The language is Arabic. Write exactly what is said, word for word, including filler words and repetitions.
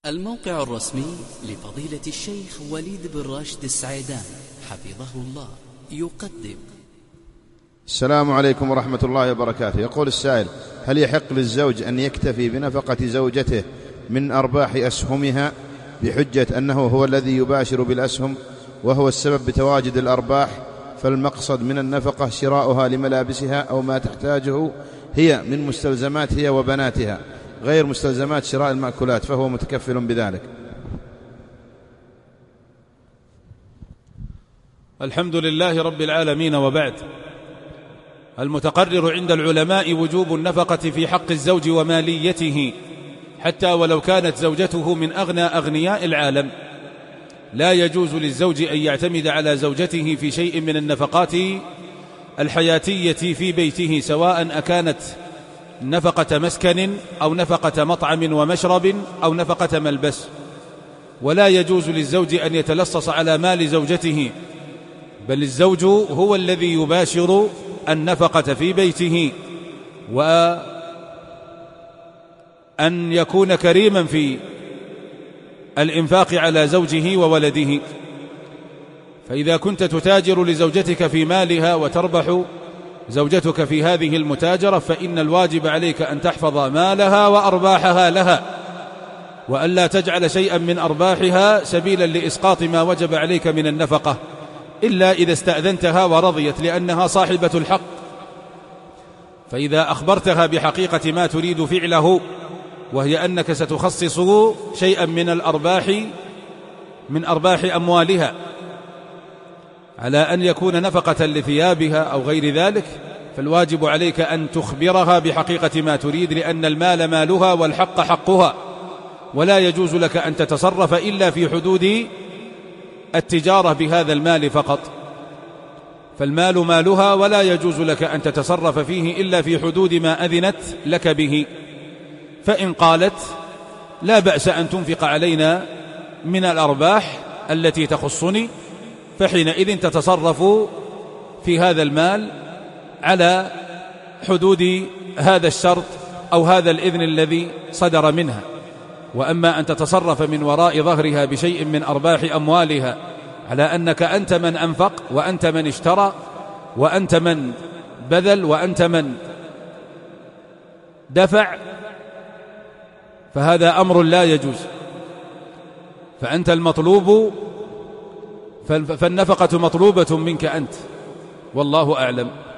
الموقع الرسمي لفضيلة الشيخ وليد بن راشد السعيدان حفظه الله يقدم. السلام عليكم ورحمة الله وبركاته. يقول السائل: هل يحق للزوج أن يكتفي بنفقة زوجته من أرباح أسهمها بحجة أنه هو الذي يباشر بالأسهم وهو السبب بتواجد الأرباح، فالمقصد من النفقة شراؤها لملابسها أو ما تحتاجه هي من مستلزمات هي وبناتها غير مستلزمات شراء المأكولات، فهو متكفل بذلك؟ الحمد لله رب العالمين، وبعد. المتقرر عند العلماء وجوب النفقة في حق الزوج وماليته، حتى ولو كانت زوجته من أغنى أغنياء العالم. لا يجوز للزوج أن يعتمد على زوجته في شيء من النفقات الحياتية في بيته، سواء أكانت نفقة مسكن أو نفقة مطعم ومشرب أو نفقة ملبس. ولا يجوز للزوج أن يتلصص على مال زوجته، بل الزوج هو الذي يباشر النفقة في بيته، وأن يكون كريما في الإنفاق على زوجه وولده. فإذا كنت تتاجر لزوجتك في مالها وتربح زوجتك في هذه المتاجرة، فإن الواجب عليك أن تحفظ مالها وأرباحها لها، وألا تجعل شيئا من أرباحها سبيلا لإسقاط ما وجب عليك من النفقة، إلا إذا استأذنتها ورضيت، لأنها صاحبة الحق. فإذا أخبرتها بحقيقة ما تريد فعله، وهي أنك ستخصص شيئا من الأرباح من أرباح أموالها على أن يكون نفقة لثيابها أو غير ذلك، فالواجب عليك أن تخبرها بحقيقة ما تريد، لأن المال مالها والحق حقها، ولا يجوز لك أن تتصرف إلا في حدود التجارة بهذا المال فقط. فالمال مالها، ولا يجوز لك أن تتصرف فيه إلا في حدود ما أذنت لك به. فإن قالت: لا بأس أن تنفق علينا من الأرباح التي تخصني، فحينئذ تتصرف في هذا المال على حدود هذا الشرط أو هذا الإذن الذي صدر منها. وأما أن تتصرف من وراء ظهرها بشيء من أرباح أموالها على أنك أنت من أنفق وأنت من اشترى وأنت من بذل وأنت من دفع، فهذا أمر لا يجوز. فأنت المطلوب، فالنفقة مطلوبة منك أنت، والله أعلم.